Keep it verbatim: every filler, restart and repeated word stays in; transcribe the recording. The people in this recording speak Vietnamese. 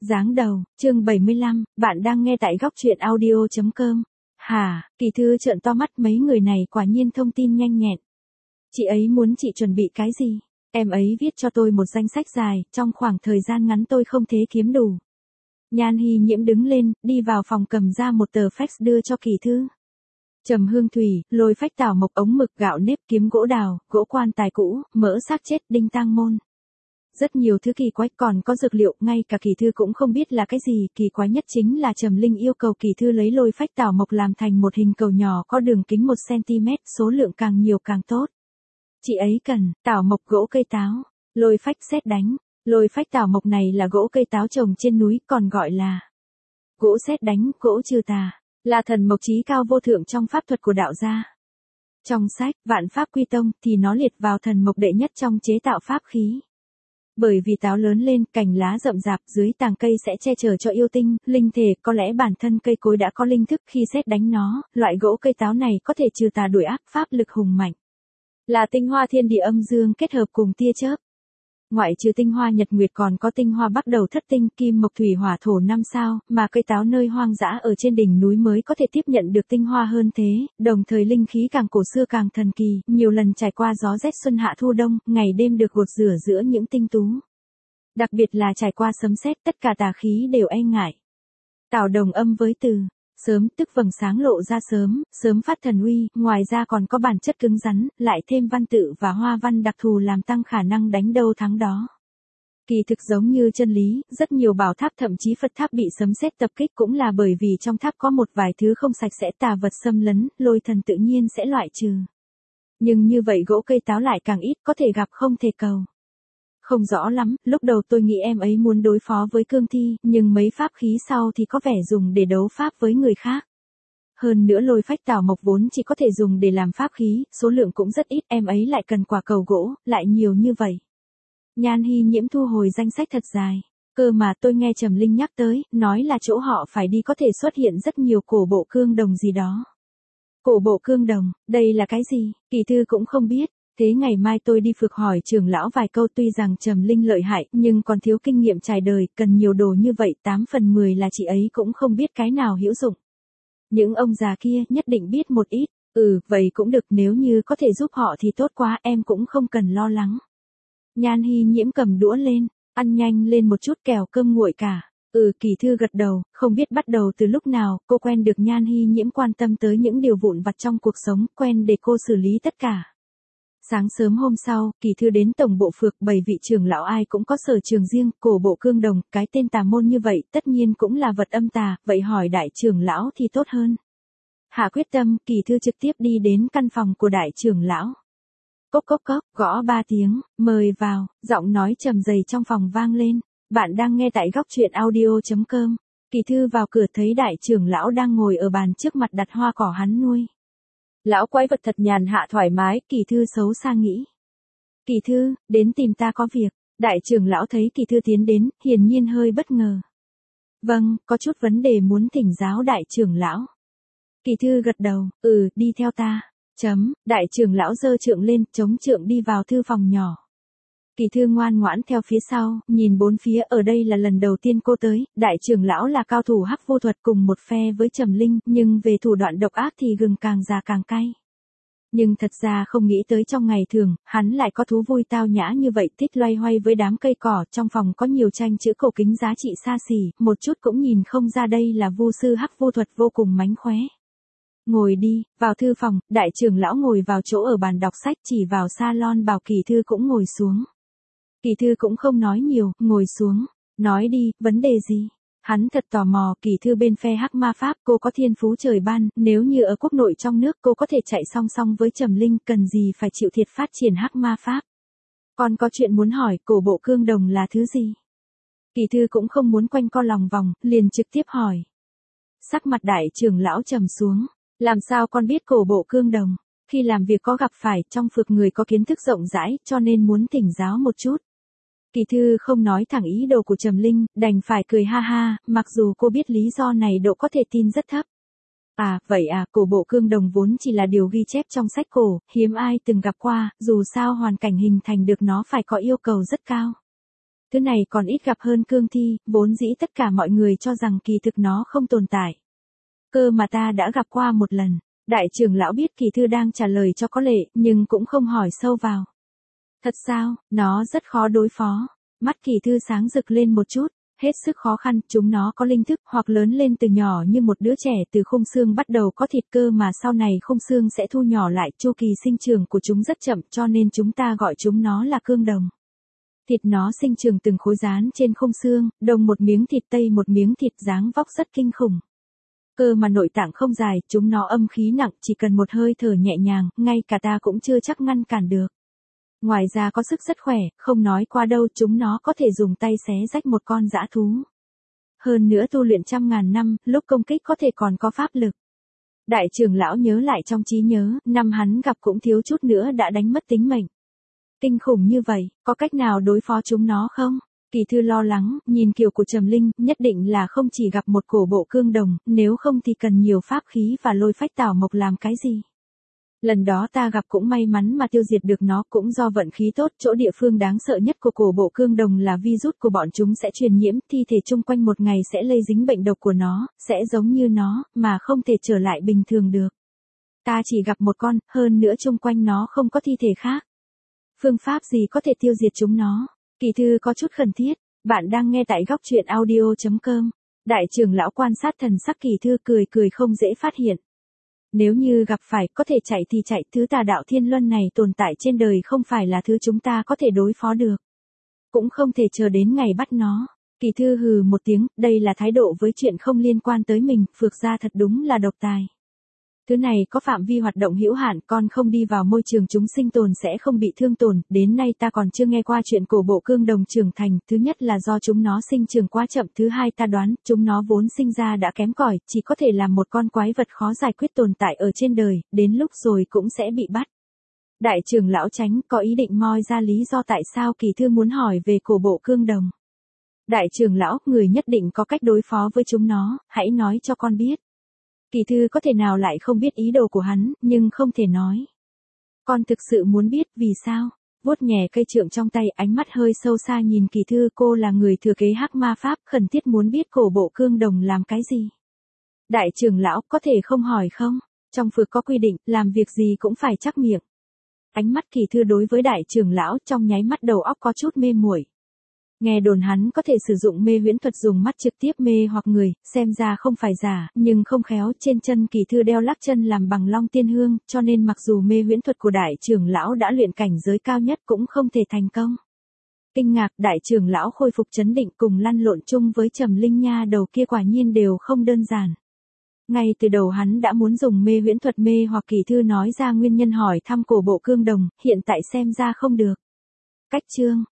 Giáng đầu, chương bảy mươi lăm, bạn đang nghe tại góc truyện audio chấm com. Hả, Kỳ Thư trợn to mắt, mấy người này quả nhiên thông tin nhanh nhẹn. Chị ấy muốn chị chuẩn bị cái gì? Em ấy viết cho tôi một danh sách dài, trong khoảng thời gian ngắn tôi không thể kiếm đủ. Nhan Hy Nhiễm đứng lên, đi vào phòng cầm ra một tờ fax đưa cho Kỳ Thư. Trầm hương thủy, lôi phách tảo mộc, ống mực, gạo nếp, kiếm gỗ đào, gỗ quan tài cũ, mỡ xác chết, đinh tang môn. Rất nhiều thứ kỳ quái, còn có dược liệu, ngay cả Kỳ Thư cũng không biết là cái gì. Kỳ quái nhất chính là Trầm Linh yêu cầu Kỳ Thư lấy lôi phách tảo mộc làm thành một hình cầu nhỏ có đường kính một xăng-ti-mét, số lượng càng nhiều càng tốt. Chị ấy cần tảo mộc, gỗ cây táo, lôi phách sét đánh. Lôi phách tảo mộc này là gỗ cây táo trồng trên núi, còn gọi là gỗ sét đánh, gỗ trừ tà, là thần mộc chí cao vô thượng trong pháp thuật của đạo gia. Trong sách Vạn Pháp Quy Tông thì nó liệt vào thần mộc đệ nhất trong chế tạo pháp khí. Bởi vì táo lớn lên, cành lá rậm rạp, dưới tàng cây sẽ che chở cho yêu tinh, linh thể, có lẽ bản thân cây cối đã có linh thức, khi sét đánh nó, loại gỗ cây táo này có thể trừ tà đuổi ác, pháp lực hùng mạnh. Là tinh hoa thiên địa âm dương kết hợp cùng tia chớp. Ngoại trừ tinh hoa nhật nguyệt còn có tinh hoa bắt đầu thất tinh, kim mộc thủy hỏa thổ năm sao, mà cây táo nơi hoang dã ở trên đỉnh núi mới có thể tiếp nhận được tinh hoa hơn thế, đồng thời linh khí càng cổ xưa càng thần kỳ, nhiều lần trải qua gió rét xuân hạ thu đông, ngày đêm được gột rửa giữa những tinh tú. Đặc biệt là trải qua sấm sét, tất cả tà khí đều e ngại. Tảo đồng âm với từ sớm, tức vầng sáng lộ ra sớm, sớm phát thần uy, ngoài ra còn có bản chất cứng rắn, lại thêm văn tự và hoa văn đặc thù làm tăng khả năng đánh đâu thắng đó. Kỳ thực giống như chân lý, rất nhiều bảo tháp thậm chí Phật tháp bị sấm sét tập kích cũng là bởi vì trong tháp có một vài thứ không sạch sẽ, tà vật xâm lấn, lôi thần tự nhiên sẽ loại trừ. Nhưng như vậy gỗ cây táo lại càng ít, có thể gặp không thể cầu. Không rõ lắm, lúc đầu tôi nghĩ em ấy muốn đối phó với cương thi, nhưng mấy pháp khí sau thì có vẻ dùng để đấu pháp với người khác. Hơn nữa lôi phách tảo mộc vốn chỉ có thể dùng để làm pháp khí, số lượng cũng rất ít, em ấy lại cần quả cầu gỗ, lại nhiều như vậy. Nhan Hy Nhiễm thu hồi danh sách thật dài. Cơ mà tôi nghe Trầm Linh nhắc tới, nói là chỗ họ phải đi có thể xuất hiện rất nhiều cổ bộ cương đồng gì đó. Cổ bộ cương đồng, đây là cái gì? Kỳ Thư cũng không biết. Thế ngày mai tôi đi phược hỏi trưởng lão vài câu, tuy rằng Trầm Linh lợi hại, nhưng còn thiếu kinh nghiệm trải đời, cần nhiều đồ như vậy, tám phần mười là chị ấy cũng không biết cái nào hữu dụng. Những ông già kia nhất định biết một ít, ừ, vậy cũng được, nếu như có thể giúp họ thì tốt quá, em cũng không cần lo lắng. Nhan Hy Nhiễm cầm đũa lên, ăn nhanh lên một chút kẻo cơm nguội cả. Ừ, Kỳ Thư gật đầu, không biết bắt đầu từ lúc nào, cô quen được Nhan Hy Nhiễm quan tâm tới những điều vụn vặt trong cuộc sống, quen để cô xử lý tất cả. Sáng sớm hôm sau, Kỳ Thư đến tổng bộ phược, bảy vị trưởng lão ai cũng có sở trường riêng, cổ bộ cương đồng, cái tên tà môn như vậy, tất nhiên cũng là vật âm tà, vậy hỏi đại trưởng lão thì tốt hơn. Hạ quyết tâm, Kỳ Thư trực tiếp đi đến căn phòng của đại trưởng lão. Cốc cốc cốc, gõ ba tiếng, mời vào, giọng nói trầm dày trong phòng vang lên. Bạn đang nghe tại góc truyện audio chấm com. Kỳ Thư vào cửa thấy đại trưởng lão đang ngồi ở bàn trước mặt đặt hoa cỏ hắn nuôi. Lão quái vật thật nhàn hạ thoải mái, Kỳ Thư xấu xa nghĩ. Kỳ Thư, đến tìm ta có việc. Đại trưởng lão thấy Kỳ Thư tiến đến, hiển nhiên hơi bất ngờ. Vâng, có chút vấn đề muốn thỉnh giáo đại trưởng lão. Kỳ Thư gật đầu, ừ, đi theo ta. Chấm, đại trưởng lão giơ trượng lên, chống trượng đi vào thư phòng nhỏ. Kỳ Thư ngoan ngoãn theo phía sau, nhìn bốn phía, ở đây là lần đầu tiên cô tới, đại trưởng lão là cao thủ hắc vô thuật cùng một phe với Trầm Linh, nhưng về thủ đoạn độc ác thì gừng càng già càng cay. Nhưng thật ra không nghĩ tới trong ngày thường, hắn lại có thú vui tao nhã như vậy, thích loay hoay với đám cây cỏ, trong phòng có nhiều tranh chữ cổ kính giá trị xa xỉ, một chút cũng nhìn không ra đây là vu sư hắc vô thuật vô cùng mánh khóe. Ngồi đi, vào thư phòng, đại trưởng lão ngồi vào chỗ ở bàn đọc sách, chỉ vào salon bảo Kỳ Thư cũng ngồi xuống. Kỳ Thư cũng không nói nhiều, ngồi xuống. Nói đi, vấn đề gì? Hắn thật tò mò, Kỳ Thư bên phe hắc ma pháp, cô có thiên phú trời ban, nếu như ở quốc nội trong nước cô có thể chạy song song với Trầm Linh, cần gì phải chịu thiệt phát triển hắc ma pháp. Còn có chuyện muốn hỏi, cổ bộ cương đồng là thứ gì? Kỳ Thư cũng không muốn quanh co lòng vòng, liền trực tiếp hỏi. Sắc mặt đại trưởng lão trầm xuống. Làm sao con biết cổ bộ cương đồng? Khi làm việc có gặp phải, trong phược người có kiến thức rộng rãi, cho nên muốn thỉnh giáo một chút. Kỳ Thư không nói thẳng ý đồ của Trầm Linh, đành phải cười ha ha, mặc dù cô biết lý do này độ có thể tin rất thấp. À, vậy à, cổ bộ cương đồng vốn chỉ là điều ghi chép trong sách cổ, hiếm ai từng gặp qua, dù sao hoàn cảnh hình thành được nó phải có yêu cầu rất cao. Thứ này còn ít gặp hơn cương thi, vốn dĩ tất cả mọi người cho rằng kỳ thực nó không tồn tại. Cơ mà ta đã gặp qua một lần. Đại trưởng lão biết kỳ thư đang trả lời cho có lệ, nhưng cũng không hỏi sâu vào. Thật sao, nó rất khó đối phó. Mắt kỳ thư sáng rực lên một chút, hết sức khó khăn, chúng nó có linh thức hoặc lớn lên từ nhỏ như một đứa trẻ, từ khung xương bắt đầu có thịt cơ mà sau này khung xương sẽ thu nhỏ lại, chu kỳ sinh trưởng của chúng rất chậm cho nên chúng ta gọi chúng nó là cương đồng. Thịt nó sinh trưởng từng khối dán trên khung xương, đông một miếng thịt tây một miếng thịt, dáng vóc rất kinh khủng. Cơ mà nội tạng không dài, chúng nó âm khí nặng, chỉ cần một hơi thở nhẹ nhàng, ngay cả ta cũng chưa chắc ngăn cản được. Ngoài ra có sức rất khỏe, không nói qua đâu, chúng nó có thể dùng tay xé rách một con dã thú. Hơn nữa tu luyện trăm ngàn năm, lúc công kích có thể còn có pháp lực. Đại trưởng lão nhớ lại trong trí nhớ, năm hắn gặp cũng thiếu chút nữa đã đánh mất tính mệnh. Kinh khủng như vậy, có cách nào đối phó chúng nó không? Kỳ thư lo lắng, nhìn kiểu của Trầm Linh, nhất định là không chỉ gặp một cổ bộ cương đồng, nếu không thì cần nhiều pháp khí và lôi phách tảo mộc làm cái gì. Lần đó ta gặp cũng may mắn mà tiêu diệt được nó, cũng do vận khí tốt. Chỗ địa phương đáng sợ nhất của cổ bộ cương đồng là virus của bọn chúng sẽ truyền nhiễm, thi thể chung quanh một ngày sẽ lây dính bệnh độc của nó, sẽ giống như nó, mà không thể trở lại bình thường được. Ta chỉ gặp một con, hơn nữa chung quanh nó không có thi thể khác. Phương pháp gì có thể tiêu diệt chúng nó? Kỳ thư có chút khẩn thiết. Bạn đang nghe tại góc truyện audio chấm com. Đại trưởng lão quan sát thần sắc kỳ thư, cười cười không dễ phát hiện. Nếu như gặp phải, có thể chạy thì chạy, thứ tà đạo thiên luân này tồn tại trên đời không phải là thứ chúng ta có thể đối phó được. Cũng không thể chờ đến ngày bắt nó. Kỳ thư hừ một tiếng, đây là thái độ với chuyện không liên quan tới mình, Phược gia thật đúng là độc tài. Thứ này có phạm vi hoạt động hữu hạn, con không đi vào môi trường chúng sinh tồn sẽ không bị thương tổn, đến nay ta còn chưa nghe qua chuyện cổ bộ cương đồng trưởng thành, thứ nhất là do chúng nó sinh trưởng quá chậm, thứ hai ta đoán, chúng nó vốn sinh ra đã kém cỏi, chỉ có thể làm một con quái vật khó giải quyết tồn tại ở trên đời, đến lúc rồi cũng sẽ bị bắt. Đại trưởng lão Chánh có ý định moi ra lý do tại sao kỳ thư muốn hỏi về cổ bộ cương đồng. Đại trưởng lão, người nhất định có cách đối phó với chúng nó, hãy nói cho con biết. Kỳ thư có thể nào lại không biết ý đồ của hắn, nhưng không thể nói. Con thực sự muốn biết vì sao? Vuốt nhẹ cây trượng trong tay, ánh mắt hơi sâu xa nhìn kỳ thư, cô là người thừa kế hắc ma pháp, khẩn thiết muốn biết cổ bộ cương đồng làm cái gì. Đại trưởng lão, có thể không hỏi không? Trong phược có quy định, làm việc gì cũng phải chắc miệng. Ánh mắt kỳ thư đối với đại trưởng lão trong nháy mắt đầu óc có chút mê muội. Nghe đồn hắn có thể sử dụng mê huyễn thuật dùng mắt trực tiếp mê hoặc người, xem ra không phải giả, nhưng không khéo, trên chân kỳ thư đeo lắc chân làm bằng long tiên hương, cho nên mặc dù mê huyễn thuật của đại trưởng lão đã luyện cảnh giới cao nhất cũng không thể thành công. Kinh ngạc, đại trưởng lão khôi phục trấn định, cùng lăn lộn chung với Trầm Linh nha đầu kia quả nhiên đều không đơn giản. Ngay từ đầu hắn đã muốn dùng mê huyễn thuật mê hoặc kỳ thư nói ra nguyên nhân hỏi thăm cổ bộ cương đồng, hiện tại xem ra không được. Cách chương